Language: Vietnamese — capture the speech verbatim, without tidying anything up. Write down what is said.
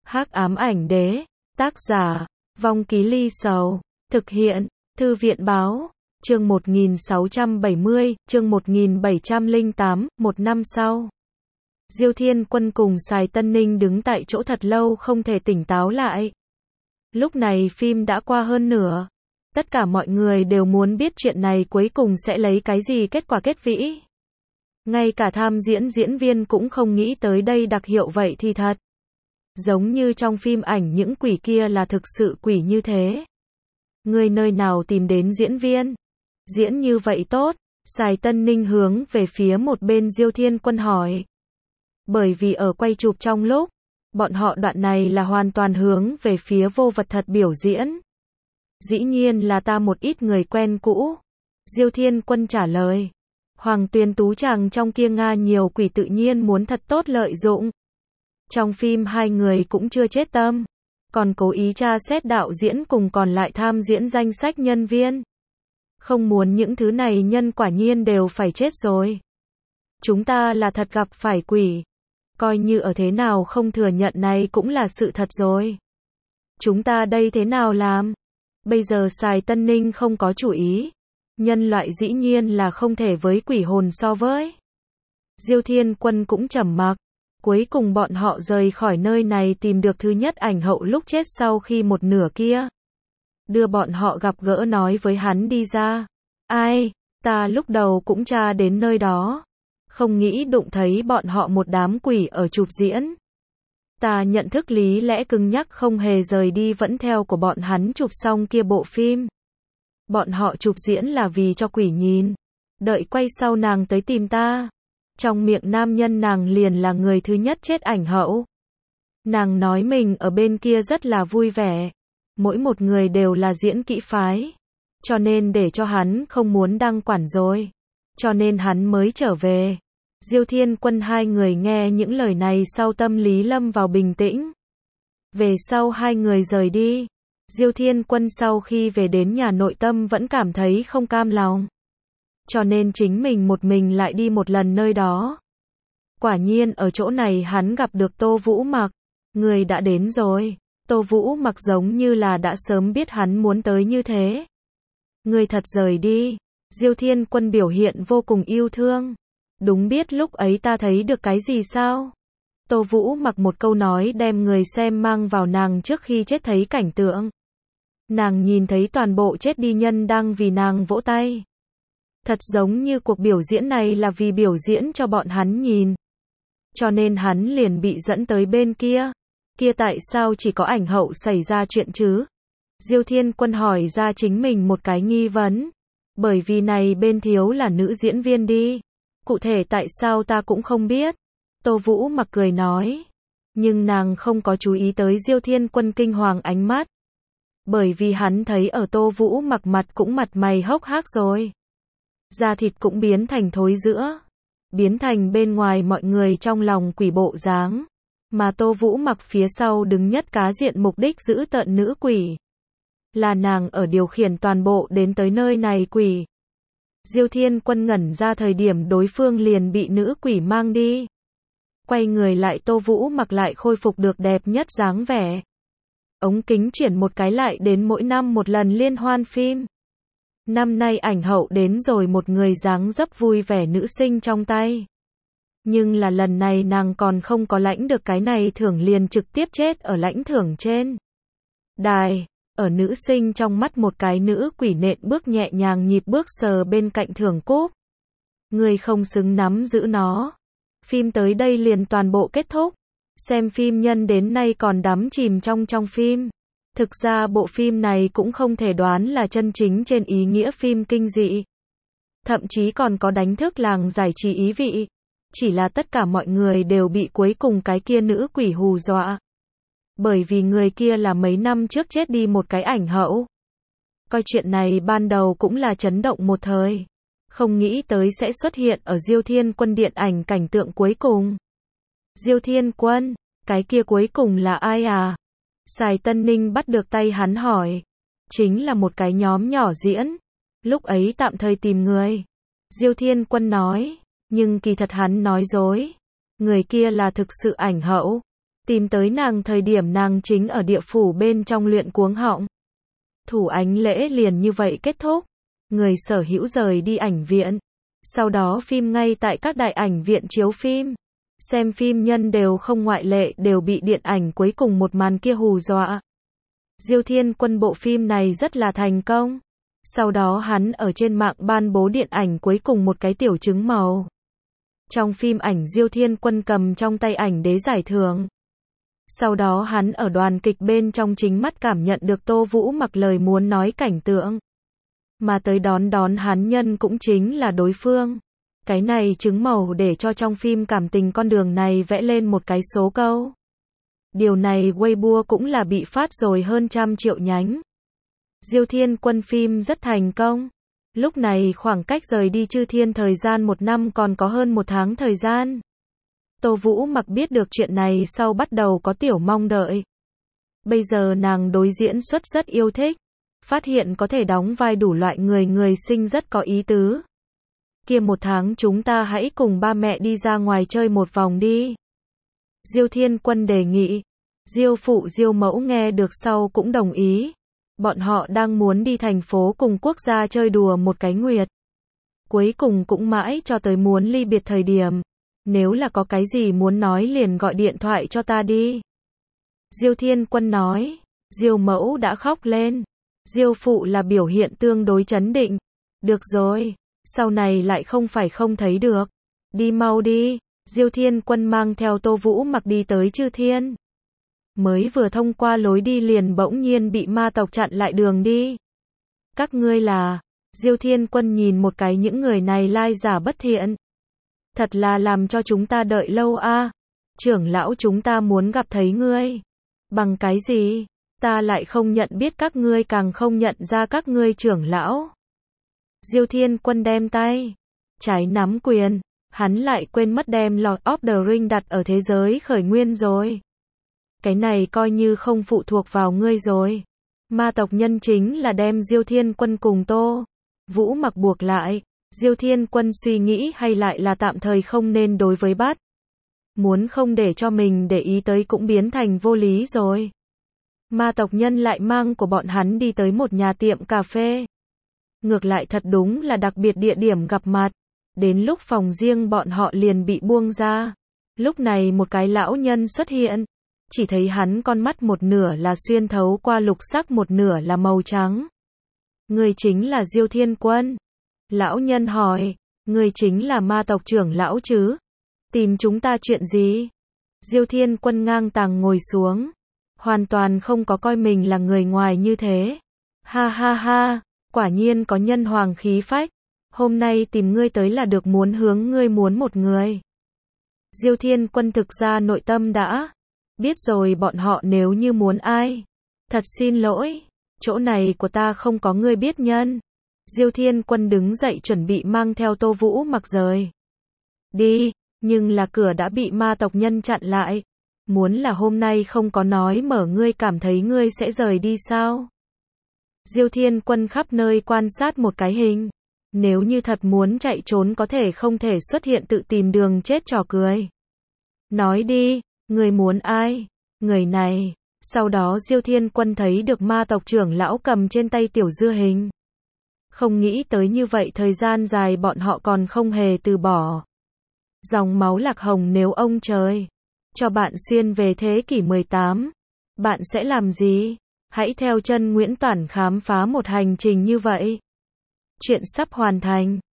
Hắc ám ảnh đế, tác giả, Vong Ký Ly Sầu, thực hiện, Thư viện báo, chương một nghìn sáu trăm bảy mươi, chương một nghìn bảy trăm lẻ tám, một năm sau. Diêu Thiên Quân cùng Sài Tân Ninh đứng tại chỗ thật lâu không thể tỉnh táo lại. Lúc này phim đã qua hơn nửa. Tất cả mọi người đều muốn biết chuyện này cuối cùng sẽ lấy cái gì kết quả kết vĩ. Ngay cả tham diễn diễn viên cũng không nghĩ tới đây đặc hiệu vậy thì thật. Giống như trong phim ảnh những quỷ kia là thực sự quỷ như thế. Người nơi nào tìm đến diễn viên? Diễn như vậy tốt, Sài Tân Ninh hướng về phía một bên Diêu Thiên Quân hỏi. Bởi vì ở quay chụp trong lúc, bọn họ đoạn này là hoàn toàn hướng về phía vô vật thật biểu diễn. Dĩ nhiên là ta một ít người quen cũ. Diêu Thiên Quân trả lời. Hoàng Tuyền Tú chàng trong kia Nga nhiều quỷ tự nhiên muốn thật tốt lợi dụng. Trong phim hai người cũng chưa chết tâm, còn cố ý tra xét đạo diễn cùng còn lại tham diễn danh sách nhân viên. Không muốn những thứ này nhân quả nhiên đều phải chết rồi. Chúng ta là thật gặp phải quỷ. Coi như ở thế nào không thừa nhận này cũng là sự thật rồi. Chúng ta đây thế nào làm? Bây giờ Sài Tân Ninh không có chủ ý. Nhân loại dĩ nhiên là không thể với quỷ hồn so với. Diêu Thiên Quân cũng trầm mặc. Cuối cùng bọn họ rời khỏi nơi này tìm được thứ nhất ảnh hậu lúc chết sau khi một nửa kia. Đưa bọn họ gặp gỡ nói với hắn đi ra. Ai, ta lúc đầu cũng tra đến nơi đó. Không nghĩ đụng thấy bọn họ một đám quỷ ở chụp diễn. Ta nhận thức lý lẽ cứng nhắc không hề rời đi vẫn theo của bọn hắn chụp xong kia bộ phim. Bọn họ chụp diễn là vì cho quỷ nhìn. Đợi quay sau nàng tới tìm ta. Trong miệng nam nhân nàng liền là người thứ nhất chết ảnh hậu. Nàng nói mình ở bên kia rất là vui vẻ. Mỗi một người đều là diễn kỹ phái. Cho nên để cho hắn không muốn đăng quản rồi. Cho nên hắn mới trở về. Diêu Thiên Quân hai người nghe những lời này sau tâm lý lâm vào bình tĩnh. Về sau hai người rời đi. Diêu Thiên Quân sau khi về đến nhà nội tâm vẫn cảm thấy không cam lòng. Cho nên chính mình một mình lại đi một lần nơi đó. Quả nhiên ở chỗ này hắn gặp được Tô Vũ Mặc. Người đã đến rồi. Tô Vũ Mặc giống như là đã sớm biết hắn muốn tới như thế. Người thật rời đi. Diêu Thiên Quân biểu hiện vô cùng yêu thương. Đúng biết lúc ấy ta thấy được cái gì sao? Tô Vũ Mặc một câu nói đem người xem mang vào nàng trước khi chết thấy cảnh tượng. Nàng nhìn thấy toàn bộ chết đi nhân đang vì nàng vỗ tay. Thật giống như cuộc biểu diễn này là vì biểu diễn cho bọn hắn nhìn. Cho nên hắn liền bị dẫn tới bên kia. Kia tại sao chỉ có ảnh hậu xảy ra chuyện chứ? Diêu Thiên Quân hỏi ra chính mình một cái nghi vấn. Bởi vì này bên thiếu là nữ diễn viên đi. Cụ thể tại sao ta cũng không biết. Tô Vũ Mặc cười nói. Nhưng nàng không có chú ý tới Diêu Thiên Quân kinh hoàng ánh mắt. Bởi vì hắn thấy ở Tô Vũ Mặc mặt cũng mặt mày hốc hác rồi. Da thịt cũng biến thành thối rữa. Biến thành bên ngoài mọi người trong lòng quỷ bộ dáng. Mà Tô Vũ Mặc phía sau đứng nhất cá diện mục đích giữ tợn nữ quỷ. Là nàng ở điều khiển toàn bộ đến tới nơi này quỷ. Diêu Thiên Quân ngẩn ra thời điểm đối phương liền bị nữ quỷ mang đi. Quay người lại Tô Vũ Mặc lại khôi phục được đẹp nhất dáng vẻ. Ống kính chuyển một cái lại đến mỗi năm một lần liên hoan phim. Năm nay ảnh hậu đến rồi một người dáng dấp vui vẻ nữ sinh trong tay. Nhưng là lần này nàng còn không có lãnh được cái này thưởng liền trực tiếp chết ở lãnh thưởng trên đài. Ở nữ sinh trong mắt một cái nữ quỷ nện bước nhẹ nhàng nhịp bước sờ bên cạnh thưởng cúp. Người không xứng nắm giữ nó. Phim tới đây liền toàn bộ kết thúc. Xem phim nhân đến nay còn đắm chìm trong trong phim. Thực ra bộ phim này cũng không thể đoán là chân chính trên ý nghĩa phim kinh dị. Thậm chí còn có đánh thức làng giải trí ý vị. Chỉ là tất cả mọi người đều bị cuối cùng cái kia nữ quỷ hù dọa. Bởi vì người kia là mấy năm trước chết đi một cái ảnh hậu. Coi chuyện này ban đầu cũng là chấn động một thời. Không nghĩ tới sẽ xuất hiện ở Diêu Thiên Quân điện ảnh cảnh tượng cuối cùng. Diêu Thiên Quân, cái kia cuối cùng là ai à? Sài Tân Ninh bắt được tay hắn hỏi. Chính là một cái nhóm nhỏ diễn. Lúc ấy tạm thời tìm người. Diêu Thiên Quân nói. Nhưng kỳ thật hắn nói dối. Người kia là thực sự ảnh hậu. Tìm tới nàng thời điểm nàng chính ở địa phủ bên trong luyện cuống họng. Thủ ánh lễ liền như vậy kết thúc. Người sở hữu rời đi ảnh viện. Sau đó phim ngay tại các đại ảnh viện chiếu phim. Xem phim nhân đều không ngoại lệ đều bị điện ảnh cuối cùng một màn kia hù dọa. Diêu Thiên Quân bộ phim này rất là thành công. Sau đó hắn ở trên mạng ban bố điện ảnh cuối cùng một cái tiểu trứng màu. Trong phim ảnh Diêu Thiên Quân cầm trong tay ảnh đế giải thưởng. Sau đó hắn ở đoàn kịch bên trong chính mắt cảm nhận được Tô Vũ mặc lời muốn nói cảnh tượng. Mà tới đón đón hắn nhân cũng chính là đối phương. Cái này trứng màu để cho trong phim cảm tình con đường này vẽ lên một cái số câu. Điều này Weibo cũng là bị phát rồi hơn trăm triệu nhánh. Diêu Thiên Quân phim rất thành công. Lúc này khoảng cách rời đi Chư Thiên thời gian một năm còn có hơn một tháng thời gian. Tô Vũ mặc biết được chuyện này sau bắt đầu có tiểu mong đợi. Bây giờ nàng đối diễn xuất rất yêu thích. Phát hiện có thể đóng vai đủ loại người người sinh rất có ý tứ. Kia một tháng chúng ta hãy cùng ba mẹ đi ra ngoài chơi một vòng đi. Diêu Thiên Quân đề nghị. Diêu phụ Diêu mẫu nghe được sau cũng đồng ý. Bọn họ đang muốn đi thành phố cùng quốc gia chơi đùa một cái nguyệt. Cuối cùng cũng mãi cho tới muốn ly biệt thời điểm. Nếu là có cái gì muốn nói liền gọi điện thoại cho ta đi. Diêu Thiên Quân nói. Diêu mẫu đã khóc lên. Diêu phụ là biểu hiện tương đối trấn định. Được rồi, sau này lại không phải không thấy được. Đi mau đi. Diêu Thiên Quân mang theo Tô Vũ mặc đi tới Chư Thiên. Mới vừa thông qua lối đi liền bỗng nhiên bị ma tộc chặn lại đường đi. Các ngươi là... Diêu Thiên Quân nhìn một cái những người này lai giả bất thiện. Thật là làm cho chúng ta đợi lâu a. Trưởng lão chúng ta muốn gặp thấy ngươi. Bằng cái gì? Ta lại không nhận biết các ngươi càng không nhận ra các ngươi trưởng lão. Diêu Thiên Quân đem tay trái nắm quyền. Hắn lại quên mất đem Lord of the Ring đặt ở thế giới khởi nguyên rồi. Cái này coi như không phụ thuộc vào ngươi rồi. Ma tộc nhân chính là đem Diêu Thiên Quân cùng Tô Vũ mặc buộc lại. Diêu Thiên Quân suy nghĩ hay lại là tạm thời không nên đối với bắt. Muốn không để cho mình để ý tới cũng biến thành vô lý rồi. Ma tộc nhân lại mang của bọn hắn đi tới một nhà tiệm cà phê. Ngược lại thật đúng là đặc biệt địa điểm gặp mặt. Đến lúc phòng riêng bọn họ liền bị buông ra. Lúc này một cái lão nhân xuất hiện. Chỉ thấy hắn con mắt một nửa là xuyên thấu qua lục sắc một nửa là màu trắng. Người chính là Diêu Thiên Quân. Lão nhân hỏi, người chính là ma tộc trưởng lão chứ? Tìm chúng ta chuyện gì? Diêu Thiên Quân ngang tàng ngồi xuống. Hoàn toàn không có coi mình là người ngoài như thế. Ha ha ha, quả nhiên có nhân hoàng khí phách. Hôm nay tìm ngươi tới là được muốn hướng ngươi muốn một người. Diêu Thiên Quân thực ra nội tâm đã biết rồi bọn họ nếu như muốn ai. Thật xin lỗi, chỗ này của ta không có ngươi biết nhân. Diêu Thiên Quân đứng dậy chuẩn bị mang theo Tô Vũ mặc rời đi, nhưng là cửa đã bị ma tộc nhân chặn lại. Muốn là hôm nay không có nói mở ngươi cảm thấy ngươi sẽ rời đi sao? Diêu Thiên Quân khắp nơi quan sát một cái hình. Nếu như thật muốn chạy trốn có thể không thể xuất hiện tự tìm đường chết trò cười. Nói đi, người muốn ai? Người này. Sau đó Diêu Thiên Quân thấy được ma tộc trưởng lão cầm trên tay tiểu dưa hình. Không nghĩ tới như vậy thời gian dài bọn họ còn không hề từ bỏ. Dòng máu lạc hồng nếu ông trời cho bạn xuyên về thế kỷ mười tám, bạn sẽ làm gì? Hãy theo chân Nguyễn Toản khám phá một hành trình như vậy. Chuyện sắp hoàn thành.